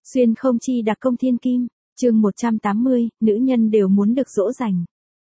Xuyên không chi đặc công thiên kim, chương 180, nữ nhân đều muốn được dỗ dành.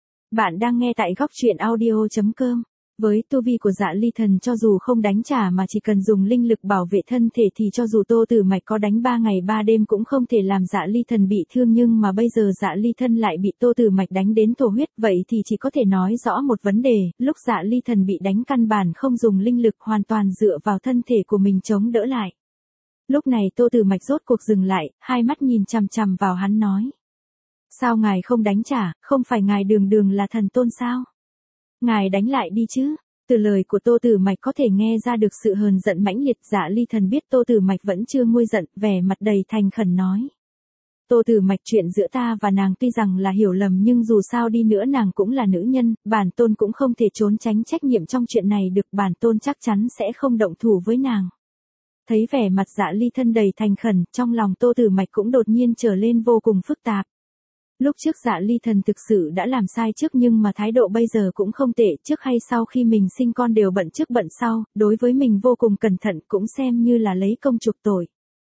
Bạn đang nghe tại góc truyện audio.com. Với tu vi của Dạ Ly Thần, cho dù không đánh trả mà chỉ cần dùng linh lực bảo vệ thân thể thì cho dù Tô Tử Mạch có đánh 3 ngày 3 đêm cũng không thể làm Dạ Ly Thần bị thương, nhưng mà bây giờ Dạ Ly Thần lại bị Tô Tử Mạch đánh đến thổ huyết, vậy thì chỉ có thể nói rõ một vấn đề, lúc Dạ Ly Thần bị đánh căn bản không dùng linh lực, hoàn toàn dựa vào thân thể của mình chống đỡ lại. Lúc này Tô Tử Mạch rốt cuộc dừng lại, hai mắt nhìn chằm chằm vào hắn nói: "Sao ngài không đánh trả, không phải ngài đường đường là thần tôn sao? Ngài đánh lại đi chứ." Từ lời của Tô Tử Mạch có thể nghe ra được sự hờn giận mãnh liệt. Dạ Ly Thần biết Tô Tử Mạch vẫn chưa nguôi giận, vẻ mặt đầy thành khẩn nói: "Tô Tử Mạch, chuyện giữa ta và nàng tuy rằng là hiểu lầm, nhưng dù sao đi nữa nàng cũng là nữ nhân, bản tôn cũng không thể trốn tránh trách nhiệm trong chuyện này được, bản tôn chắc chắn sẽ không động thủ với nàng." Thấy vẻ mặt Dạ Ly Thân đầy thành khẩn, trong lòng Tô Tử Mạch cũng đột nhiên trở lên vô cùng phức tạp. Lúc trước Dạ Ly Thần thực sự đã làm sai trước, nhưng mà thái độ bây giờ cũng không tệ, trước hay sau khi mình sinh con đều bận trước bận sau, đối với mình vô cùng cẩn thận, cũng xem như là lấy công chuộc tội.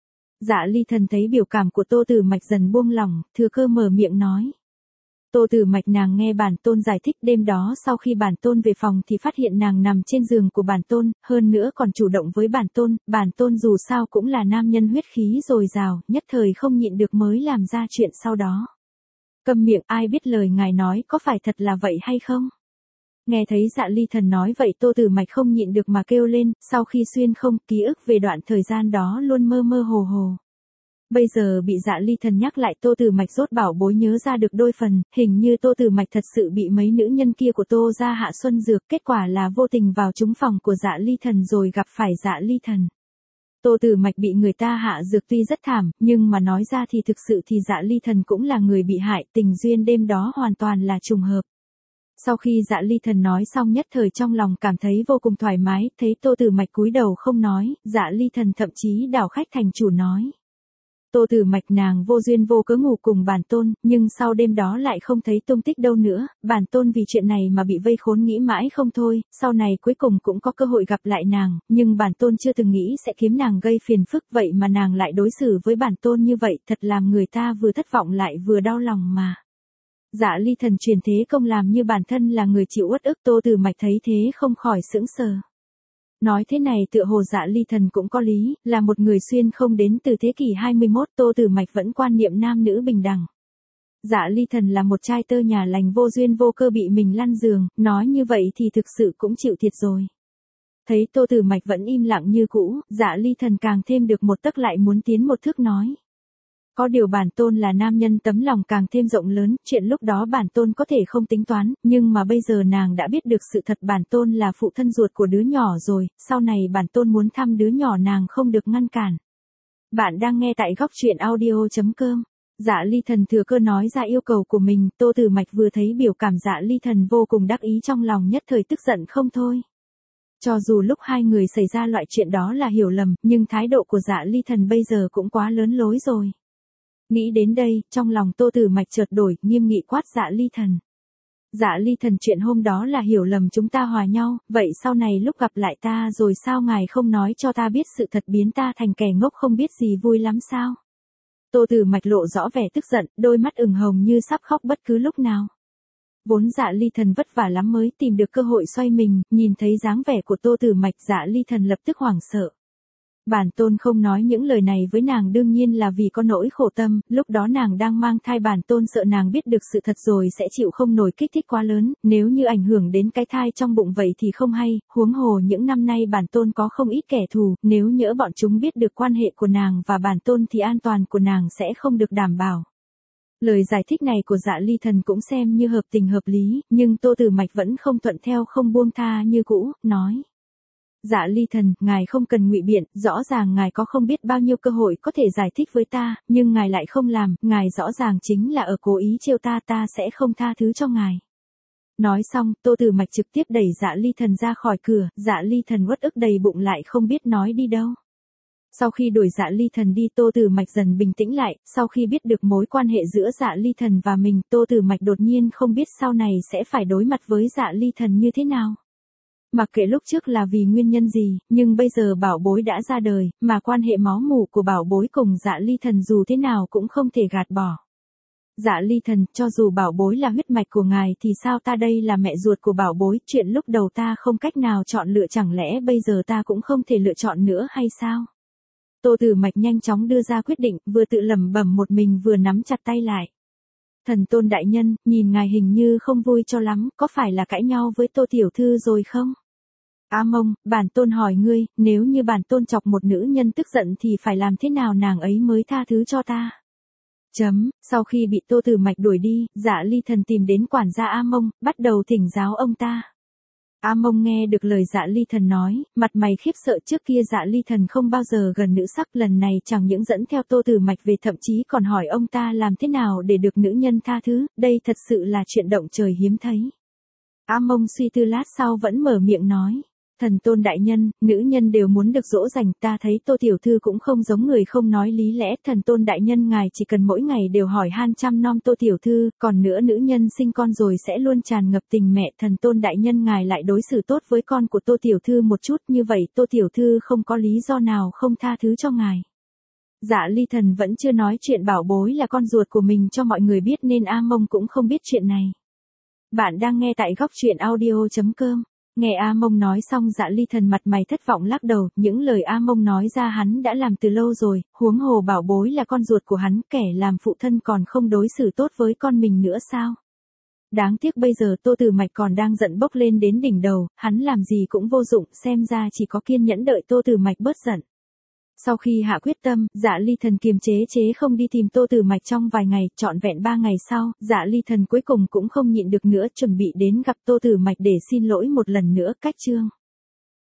Dạ Ly Thần thấy biểu cảm của Tô Tử Mạch dần buông lỏng, thừa cơ mở miệng nói: "Tô Tử Mạch, nàng nghe bản tôn giải thích, đêm đó sau khi bản tôn về phòng thì phát hiện nàng nằm trên giường của bản tôn, hơn nữa còn chủ động với bản tôn dù sao cũng là nam nhân huyết khí dồi dào, nhất thời không nhịn được mới làm ra chuyện sau đó." "Câm miệng, ai biết lời ngài nói có phải thật là vậy hay không?" Nghe thấy Dạ Ly Thần nói vậy, Tô Tử Mạch không nhịn được mà kêu lên, sau khi xuyên không, ký ức về đoạn thời gian đó luôn mơ mơ hồ hồ. Bây giờ bị Dạ Ly Thần nhắc lại, Tô Tử Mạch rốt bảo bối nhớ ra được đôi phần, hình như Tô Tử Mạch thật sự bị mấy nữ nhân kia của Tô gia hạ xuân dược, kết quả là vô tình vào trúng phòng của Dạ Ly Thần rồi gặp phải Dạ Ly Thần. Tô Tử Mạch bị người ta hạ dược tuy rất thảm, nhưng mà nói ra thì thực sự thì Dạ Ly Thần cũng là người bị hại, tình duyên đêm đó hoàn toàn là trùng hợp. Sau khi Dạ Ly Thần nói xong, nhất thời trong lòng cảm thấy vô cùng thoải mái, thấy Tô Tử Mạch cúi đầu không nói, Dạ Ly Thần thậm chí đảo khách thành chủ nói: "Tô Tử Mạch, nàng vô duyên vô cớ ngủ cùng bản tôn, nhưng sau đêm đó lại không thấy tung tích đâu nữa, bản tôn vì chuyện này mà bị vây khốn nghĩ mãi không thôi, sau này cuối cùng cũng có cơ hội gặp lại nàng, nhưng bản tôn chưa từng nghĩ sẽ kiếm nàng gây phiền phức, vậy mà nàng lại đối xử với bản tôn như vậy, thật làm người ta vừa thất vọng lại vừa đau lòng mà." Dạ Ly Thần truyền thế công làm như bản thân là người chịu uất ức, Tô Tử Mạch thấy thế không khỏi sững sờ. Nói thế này tựa hồ Dạ Ly Thần cũng có lý, là một người xuyên không đến từ thế kỷ 21, Tô Tử Mạch vẫn quan niệm nam nữ bình đẳng. Dạ Ly Thần là một trai tơ nhà lành vô duyên vô cơ bị mình lăn giường, nói như vậy thì thực sự cũng chịu thiệt rồi. Thấy Tô Tử Mạch vẫn im lặng như cũ, Dạ Ly Thần càng thêm được một tấc lại muốn tiến một thước nói: "Có điều bản tôn là nam nhân, tấm lòng càng thêm rộng lớn, chuyện lúc đó bản tôn có thể không tính toán, nhưng mà bây giờ nàng đã biết được sự thật, bản tôn là phụ thân ruột của đứa nhỏ rồi, sau này bản tôn muốn thăm đứa nhỏ nàng không được ngăn cản." Bạn đang nghe tại góc truyện audio.com. Dạ Ly Thần thừa cơ nói ra yêu cầu của mình, Tô Tử Mạch vừa thấy biểu cảm Dạ Ly Thần vô cùng đắc ý, trong lòng nhất thời tức giận không thôi. Cho dù lúc hai người xảy ra loại chuyện đó là hiểu lầm, nhưng thái độ của Dạ Ly Thần bây giờ cũng quá lớn lối rồi. Nghĩ đến đây, trong lòng Tô Tử Mạch chợt đổi, nghiêm nghị quát Dạ Ly Thần: "Dạ Ly Thần, chuyện hôm đó là hiểu lầm, chúng ta hòa nhau, vậy sau này lúc gặp lại ta rồi sao ngài không nói cho ta biết sự thật, biến ta thành kẻ ngốc không biết gì vui lắm sao?" Tô Tử Mạch lộ rõ vẻ tức giận, đôi mắt ửng hồng như sắp khóc bất cứ lúc nào. Vốn Dạ Ly Thần vất vả lắm mới tìm được cơ hội xoay mình, nhìn thấy dáng vẻ của Tô Tử Mạch, Dạ Ly Thần lập tức hoảng sợ. Bản tôn không nói những lời này với nàng đương nhiên là vì có nỗi khổ tâm, lúc đó nàng đang mang thai, bản tôn sợ nàng biết được sự thật rồi sẽ chịu không nổi kích thích quá lớn, nếu như ảnh hưởng đến cái thai trong bụng vậy thì không hay, huống hồ những năm nay bản tôn có không ít kẻ thù, nếu nhỡ bọn chúng biết được quan hệ của nàng và bản tôn thì an toàn của nàng sẽ không được đảm bảo. Lời giải thích này của Dạ Ly Thần cũng xem như hợp tình hợp lý, nhưng Tô Tử Mạch vẫn không thuận theo, không buông tha như cũ, nói: "Dạ Ly Thần, ngài không cần ngụy biện, rõ ràng ngài có không biết bao nhiêu cơ hội có thể giải thích với ta, nhưng ngài lại không làm, ngài rõ ràng chính là ở cố ý trêu ta, ta sẽ không tha thứ cho ngài." Nói xong, Tô Tử Mạch trực tiếp đẩy Dạ Ly Thần ra khỏi cửa, Dạ Ly Thần uất ức đầy bụng lại không biết nói đi đâu. Sau khi đuổi Dạ Ly Thần đi, Tô Tử Mạch dần bình tĩnh lại, sau khi biết được mối quan hệ giữa Dạ Ly Thần và mình, Tô Tử Mạch đột nhiên không biết sau này sẽ phải đối mặt với Dạ Ly Thần như thế nào. Mặc kệ lúc trước là vì nguyên nhân gì, nhưng bây giờ bảo bối đã ra đời, mà quan hệ máu mủ của bảo bối cùng Dạ Ly Thần dù thế nào cũng không thể gạt bỏ. Dạ Ly Thần, cho dù bảo bối là huyết mạch của ngài thì sao, ta đây là mẹ ruột của bảo bối, chuyện lúc đầu ta không cách nào chọn lựa chẳng lẽ bây giờ ta cũng không thể lựa chọn nữa hay sao? Tô Tử Mạch nhanh chóng đưa ra quyết định, vừa tự lẩm bẩm một mình vừa nắm chặt tay lại. Thần Tôn đại nhân, nhìn ngài hình như không vui cho lắm, có phải là cãi nhau với Tô tiểu thư rồi không? A Mông, bản tôn hỏi ngươi, nếu như bản tôn chọc một nữ nhân tức giận thì phải làm thế nào nàng ấy mới tha thứ cho ta? Sau khi bị Tô Tử Mạch đuổi đi, Dạ Ly Thần tìm đến quản gia A Mông, bắt đầu thỉnh giáo ông ta. A Mông nghe được lời Dạ Ly Thần nói, mặt mày khiếp sợ, trước kia Dạ Ly Thần không bao giờ gần nữ sắc, lần này chẳng những dẫn theo Tô Tử Mạch về thậm chí còn hỏi ông ta làm thế nào để được nữ nhân tha thứ, đây thật sự là chuyện động trời hiếm thấy. A Mông suy tư lát sau vẫn mở miệng nói. Thần Tôn đại nhân, nữ nhân đều muốn được dỗ dành, ta thấy Tô tiểu thư cũng không giống người không nói lý lẽ, Thần Tôn đại nhân ngài chỉ cần mỗi ngày đều hỏi han chăm nom Tô tiểu thư, còn nữa nữ nhân sinh con rồi sẽ luôn tràn ngập tình mẹ, Thần Tôn đại nhân ngài lại đối xử tốt với con của Tô tiểu thư một chút, như vậy Tô tiểu thư không có lý do nào không tha thứ cho ngài. Dạ Ly Thần vẫn chưa nói chuyện bảo bối là con ruột của mình cho mọi người biết nên A Mông cũng không biết chuyện này. Bạn đang nghe tại góc truyện audio.com. Nghe A Mông nói xong Dạ Ly Thần mặt mày thất vọng lắc đầu, những lời A Mông nói ra hắn đã làm từ lâu rồi, huống hồ bảo bối là con ruột của hắn, kẻ làm phụ thân còn không đối xử tốt với con mình nữa sao? Đáng tiếc bây giờ Tô Tử Mạch còn đang giận bốc lên đến đỉnh đầu, hắn làm gì cũng vô dụng, xem ra chỉ có kiên nhẫn đợi Tô Tử Mạch bớt giận. Sau khi hạ quyết tâm, Dạ Ly Thần kiềm chế không đi tìm Tô Tử Mạch trong vài ngày, trọn vẹn 3 ngày sau, Dạ Ly Thần cuối cùng cũng không nhịn được nữa, chuẩn bị đến gặp Tô Tử Mạch để xin lỗi một lần nữa, cách chương.